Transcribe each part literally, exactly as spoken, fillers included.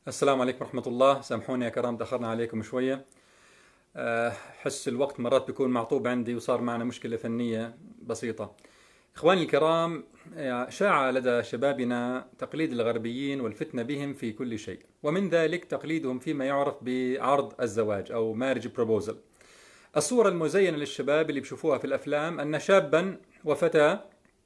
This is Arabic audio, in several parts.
السلام عليكم ورحمة الله. سامحوني يا كرام تأخرنا عليكم شوية. أه، حس الوقت مرات بيكون معطوب عندي وصار معنا مشكلة فنية بسيطة. إخواني الكرام، آه، شاع لدى شبابنا تقليد الغربيين والفتنة بهم في كل شيء، ومن ذلك تقليدهم فيما يعرف بعرض الزواج أو مارج بروبوزل. الصورة المزينة للشباب اللي بشوفوها في الأفلام أن شابا وفتاة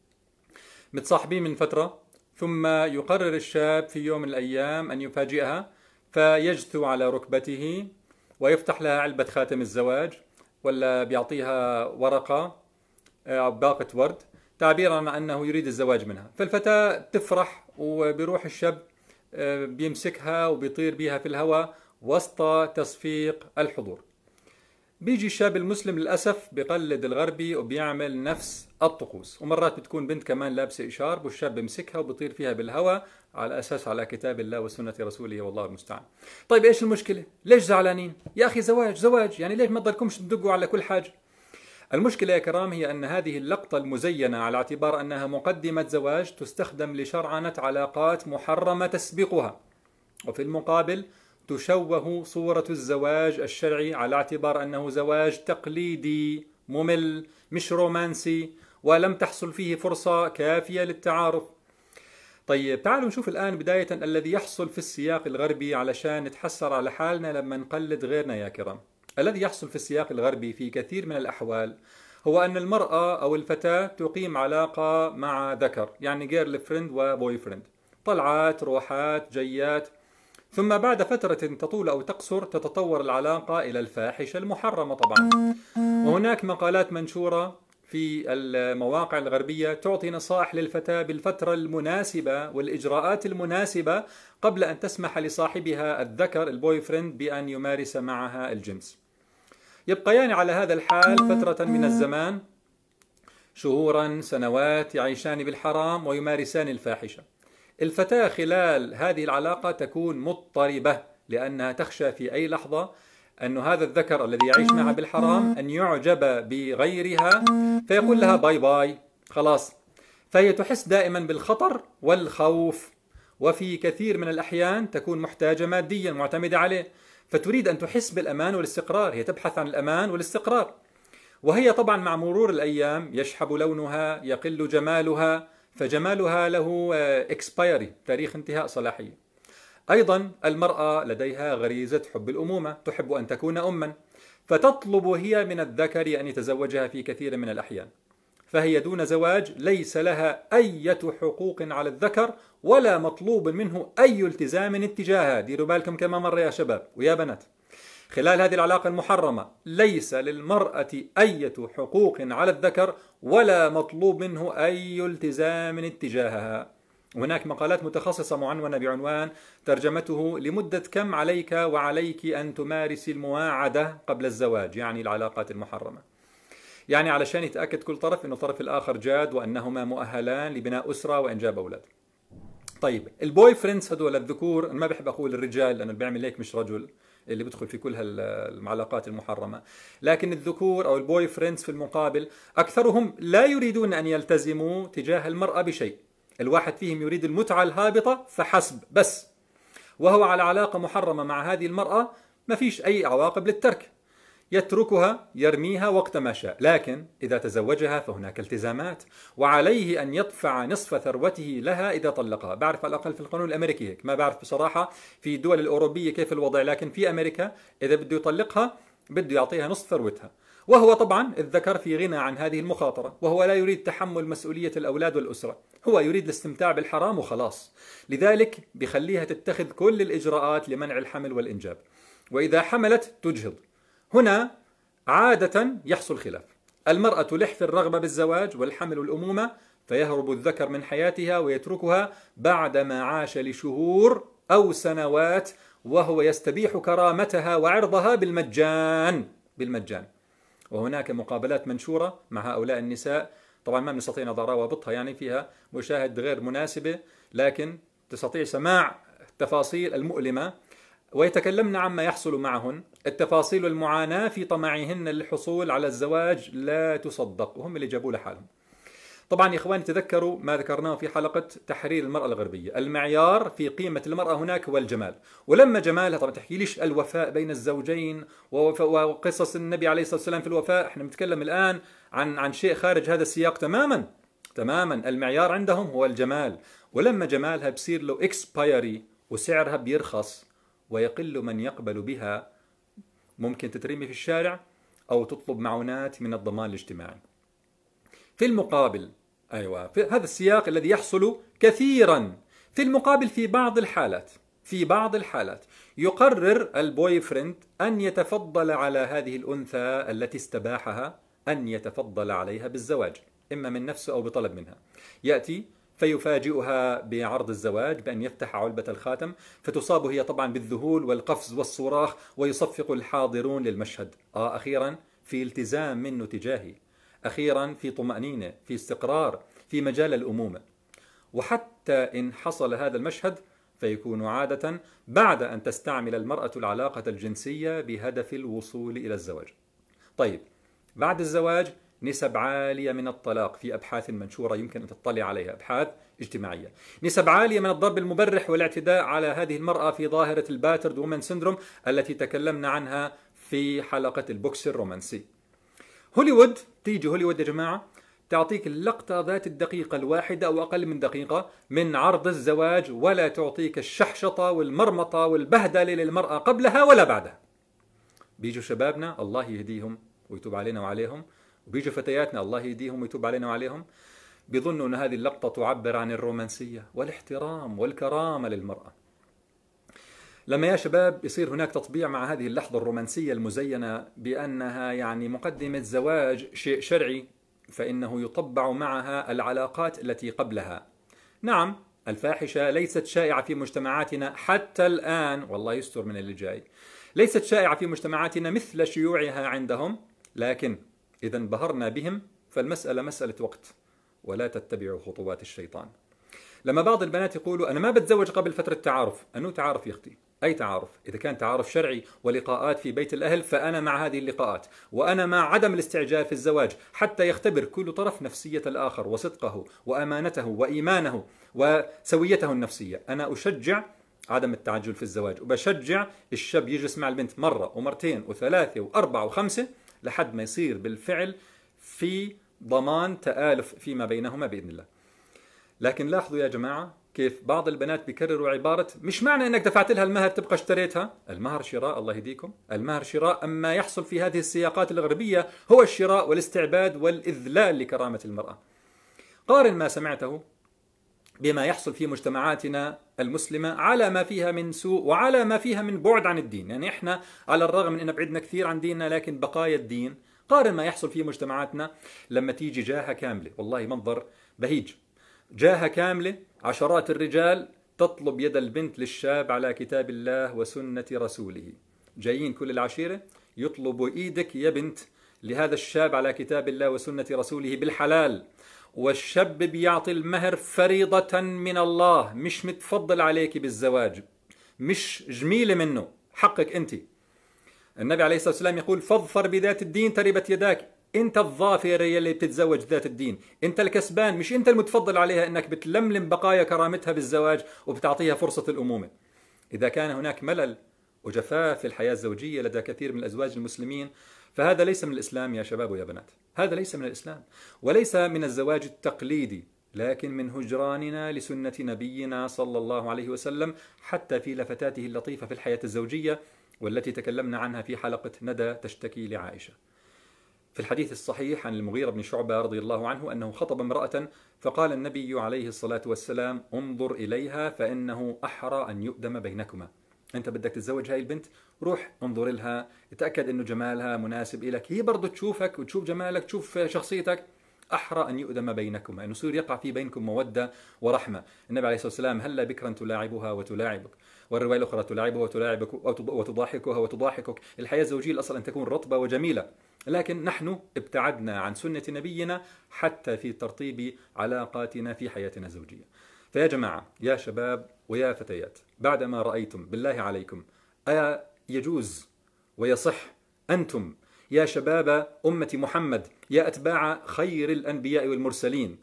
متصاحبين من فترة، ثم يقرر الشاب في يوم من الأيام أن يفاجئها، فيجثو على ركبته ويفتح لها علبة خاتم الزواج، ولا بيعطيها ورقة أو باقة ورد تعبيرا عن أنه يريد الزواج منها. فالفتاة تفرح وبيروح الشاب آه، بيمسكها وبيطير بها في الهواء وسط تصفيق الحضور. بيجي الشاب المسلم للأسف بقلد الغربي وبيعمل نفس الطقوس، ومرات بتكون بنت كمان لابسة إشارب والشاب بمسكها وبيطير فيها بالهواء على أساس على كتاب الله وسنة رسوله والله المستعان. طيب إيش المشكلة؟ ليش زعلانين؟ يا أخي زواج زواج، يعني ليش ما تضلكمش تدقوا على كل حاجة؟ المشكلة يا كرام هي أن هذه اللقطة المزينة على اعتبار أنها مقدمة زواج تستخدم لشرعنة علاقات محرمة تسبقها، وفي المقابل تشوه صورة الزواج الشرعي على اعتبار أنه زواج تقليدي ممل مش رومانسي، ولم تحصل فيه فرصة كافية للتعارف. طيب تعالوا نشوف الآن بداية الذي يحصل في السياق الغربي علشان نتحسر على حالنا لما نقلد غيرنا يا كرام. الذي يحصل في السياق الغربي في كثير من الأحوال هو أن المرأة أو الفتاة تقيم علاقة مع ذكر، يعني جيرل فريند وبوي فريند، طلعات روحات جيات، ثم بعد فترة تطول أو تقصر تتطور العلاقة إلى الفاحشة المحرمة طبعا. وهناك مقالات منشورة في المواقع الغربية تعطي نصائح للفتاة بالفترة المناسبة والإجراءات المناسبة قبل أن تسمح لصاحبها الذكر البوي فريند بأن يمارس معها الجنس. يبقيان على هذا الحال فترة من الزمان، شهورا سنوات، يعيشان بالحرام ويمارسان الفاحشة. الفتاة خلال هذه العلاقة تكون مضطربة لأنها تخشى في أي لحظة أن هذا الذكر الذي يعيش معها بالحرام أن يعجب بغيرها فيقول لها باي باي خلاص. فهي تحس دائما بالخطر والخوف، وفي كثير من الأحيان تكون محتاجة ماديا معتمدة عليه، فتريد أن تحس بالأمان والاستقرار. هي تبحث عن الأمان والاستقرار، وهي طبعا مع مرور الأيام يشحب لونها، يقل جمالها، فجمالها له اكسبايري، تاريخ انتهاء صلاحية. أيضا المرأة لديها غريزة حب الأمومة، تحب أن تكون أما، فتطلب هي من الذكر أن يتزوجها في كثير من الأحيان. فهي دون زواج ليس لها أي حقوق على الذكر ولا مطلوب منه أي التزام اتجاهها. ديروا بالكم كما مر يا شباب ويا بنات، خلال هذه العلاقة المحرمة ليس للمرأة أي حقوق على الذكر ولا مطلوب منه أي التزام اتجاهها. هناك مقالات متخصصة معنونة بعنوان ترجمته لمدة كم عليك وعليك أن تمارسي المواعدة قبل الزواج، يعني العلاقات المحرمة، يعني علشان يتأكد كل طرف أن الطرف الآخر جاد وأنهما مؤهلان لبناء أسرة وإنجاب أولاد. طيب البوي فريندز هذول الذكور، أنا ما بحب أقول الرجال لأنه بيعمل هيك مش رجل اللي بدخل في كل هالعلاقات المحرمة، لكن الذكور أو البوي فريندز في المقابل أكثرهم لا يريدون أن يلتزموا تجاه المرأة بشيء. الواحد فيهم يريد المتعة الهابطة فحسب بس، وهو على علاقة محرمة مع هذه المرأة ما فيش أي عواقب للترك، يتركها يرميها وقت ما شاء. لكن إذا تزوجها فهناك التزامات، وعليه أن يدفع نصف ثروته لها إذا طلقها. بعرف على الأقل في القانون الأمريكي هيك، ما بعرف بصراحة في الدول الأوروبية كيف الوضع، لكن في أمريكا إذا بده يطلقها بده يعطيها نصف ثروتها. وهو طبعا الذكر في غنى عن هذه المخاطرة، وهو لا يريد تحمل مسؤولية الأولاد والأسرة، هو يريد الاستمتاع بالحرام وخلاص. لذلك بخليها تتخذ كل الإجراءات لمنع الحمل والإنجاب، وإذا حملت تجهض. هنا عادة يحصل خلاف، المرأة تلح في الرغبة بالزواج والحمل والأمومة، فيهرب الذكر من حياتها ويتركها بعدما عاش لشهور أو سنوات وهو يستبيح كرامتها وعرضها بالمجان بالمجان. وهناك مقابلات منشورة مع هؤلاء النساء، طبعا ما بنستطيع نضع روابطها، يعني فيها مشاهد غير مناسبة، لكن تستطيع سماع التفاصيل المؤلمة، ويتكلمن عما يحصل معهن. التفاصيل والمعاناة في طمعهن للحصول على الزواج لا تصدق، وهم اللي جابوا لحالهم. طبعا يا إخواني تذكروا ما ذكرناه في حلقة تحرير المرأة الغربية، المعيار في قيمة المرأة هناك هو الجمال. ولما جمالها، طبعا تحكي ليش الوفاء بين الزوجين وقصص النبي عليه الصلاة والسلام في الوفاء، احنا بنتكلم الآن عن عن شيء خارج هذا السياق تماما تماما. المعيار عندهم هو الجمال، ولما جمالها بصير له اكسبايري وسعرها بيرخص ويقل من يقبل بها، ممكن تترمي في الشارع أو تطلب معونات من الضمان الاجتماعي. في المقابل، أيوة، في هذا السياق الذي يحصل كثيرا. في المقابل في بعض الحالات في بعض الحالات يقرر البوي فريند أن يتفضل على هذه الأنثى التي استباحها، أن يتفضل عليها بالزواج، إما من نفسه أو بطلب منها. يأتي فيفاجئها بعرض الزواج بأن يفتح علبة الخاتم، فتصاب هي طبعا بالذهول والقفز والصراخ، ويصفق الحاضرون للمشهد. آه أخيرا في التزام منه تجاهي، أخيرا في طمأنينة، في استقرار في مجال الأمومة. وحتى إن حصل هذا المشهد فيكون عادة بعد أن تستعمل المرأة العلاقة الجنسية بهدف الوصول إلى الزواج. طيب، بعد الزواج نسب عالية من الطلاق، في أبحاث منشورة يمكن أن تطلع عليها، أبحاث اجتماعية. نسب عالية من الضرب المبرح والاعتداء على هذه المرأة في ظاهرة الباترد وومن سيندروم التي تكلمنا عنها في حلقة البوكس الرومانسي. هوليوود، تيجي هوليوود يا جماعة تعطيك اللقطة ذات الدقيقة الواحدة أو أقل من دقيقة من عرض الزواج، ولا تعطيك الشحشطة والمرمطة والبهدلة للمرأة قبلها ولا بعدها. بيجوا شبابنا الله يهديهم ويتوب علينا وعليهم، وبيجوا فتياتنا الله يهديهم ويتوب علينا وعليهم، بيظنوا أن هذه اللقطة تعبر عن الرومانسية والاحترام والكرامة للمرأة. لما يا شباب يصير هناك تطبيع مع هذه اللحظة الرومانسية المزينة بأنها يعني مقدمة زواج شيء شرعي، فإنه يطبع معها العلاقات التي قبلها. نعم، الفاحشة ليست شائعة في مجتمعاتنا حتى الآن، والله يستر من اللي جاي، ليست شائعة في مجتمعاتنا مثل شيوعها عندهم، لكن إذا انبهرنا بهم فالمسألة مسألة وقت، ولا تتبعوا خطوات الشيطان. لما بعض البنات يقولوا أنا ما بتزوج قبل فترة تعارف، أنه تعارف يا أختي؟ أي تعارف؟ إذا كان تعارف شرعي ولقاءات في بيت الأهل فأنا مع هذه اللقاءات، وأنا مع عدم الاستعجال في الزواج حتى يختبر كل طرف نفسية الآخر وصدقه وأمانته وإيمانه وسويته النفسية. أنا أشجع عدم التعجل في الزواج، وبشجع الشاب يجلس مع البنت مرة ومرتين وثلاثة وأربعة وخمسة لحد ما يصير بالفعل في ضمان تآلف فيما بينهما بإذن الله. لكن لاحظوا يا جماعة كيف بعض البنات بيكرروا عبارة مش معنى أنك دفعت لها المهر تبقى اشتريتها. المهر شراء، الله يهديكم، المهر شراء. أما يحصل في هذه السياقات الغربية هو الشراء والاستعباد والإذلال لكرامة المرأة. قارن ما سمعته بما يحصل في مجتمعاتنا المسلمة على ما فيها من سوء وعلى ما فيها من بعد عن الدين. يعني إحنا على الرغم من أن بعدنا كثير عن ديننا لكن بقايا الدين. قارن ما يحصل في مجتمعاتنا لما تيجي جاهة كاملة، والله منظر بهيج، جاهة كاملة عشرات الرجال تطلب يد البنت للشاب على كتاب الله وسنة رسوله. جايين كل العشيرة يطلبوا إيدك يا بنت لهذا الشاب على كتاب الله وسنة رسوله بالحلال، والشاب بيعطي المهر فريضة من الله، مش متفضل عليك بالزواج، مش جميلة منه، حقك أنت. النبي عليه الصلاة والسلام يقول فاظفر بذات الدين تربت يداك. انت الظافر يلي بتتزوج ذات الدين، انت الكسبان، مش انت المتفضل عليها انك بتلملم بقايا كرامتها بالزواج وبتعطيها فرصة الأمومة. إذا كان هناك ملل وجفاف في الحياة الزوجية لدى كثير من الأزواج المسلمين فهذا ليس من الإسلام يا شباب ويا بنات، هذا ليس من الإسلام، وليس من الزواج التقليدي، لكن من هجراننا لسنة نبينا صلى الله عليه وسلم حتى في لفتاته اللطيفة في الحياة الزوجية والتي تكلمنا عنها في حلقة ندى تشتكي لعائشة. في الحديث الصحيح عن المغيرة بن شعبة رضي الله عنه أنه خطب امرأة فقال النبي عليه الصلاة والسلام انظر إليها فإنه أحرى أن يؤدم بينكما. أنت بدك تتزوج هاي البنت، روح انظر لها، اتأكد أنه جمالها مناسب إليك، هي برضو تشوفك وتشوف جمالك تشوف شخصيتك، أحرى أن يؤدم بينكما، أنه يصير يقع في بينكم مودة ورحمة. النبي عليه الصلاة والسلام هلا بكرا تلاعبها وتلاعبك، والرواية الأخرى تلاعبها وتلاعبك وتضاحكها وتضاحكك. الحياة الزوجية الأصل أن تكون رطبة وجميلة، لكن نحن ابتعدنا عن سنة نبينا حتى في ترطيب علاقاتنا في حياتنا الزوجية. فيا جماعة يا شباب ويا فتيات، بعدما رأيتم بالله عليكم أيا يجوز ويصح أنتم يا شباب أمة محمد، يا أتباع خير الأنبياء والمرسلين،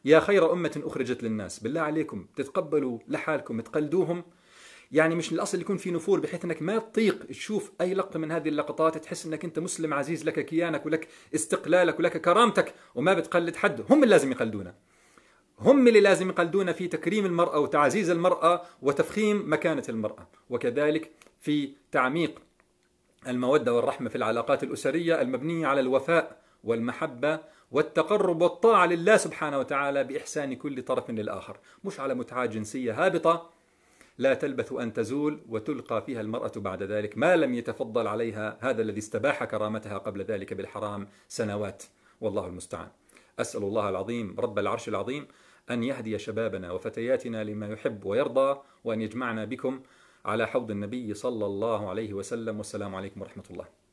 يا خير أمة أخرجت للناس، بالله عليكم تتقبلوا لحالكم تقلدوهم. يعني مش الأصل يكون في نفور بحيث أنك ما تطيق تشوف أي لقطة من هذه اللقطات تحس أنك أنت مسلم عزيز، لك كيانك ولك استقلالك ولك كرامتك، وما بتقلد حد. هم اللي لازم يقلدونا، هم اللي لازم يقلدونا في تكريم المرأة وتعزيز المرأة وتفخيم مكانة المرأة، وكذلك في تعميق المودة والرحمة في العلاقات الأسرية المبنية على الوفاء والمحبة والتقرب والطاعة لله سبحانه وتعالى بإحسان كل طرف للآخر، مش على متعة جنسية هابطة لا تلبث أن تزول وتلقى فيها المرأة بعد ذلك ما لم يتفضل عليها هذا الذي استباح كرامتها قبل ذلك بالحرام سنوات، والله المستعان. أسأل الله العظيم رب العرش العظيم أن يهدي شبابنا وفتياتنا لما يحب ويرضى، وأن يجمعنا بكم على حوض النبي صلى الله عليه وسلم. والسلام عليكم ورحمة الله.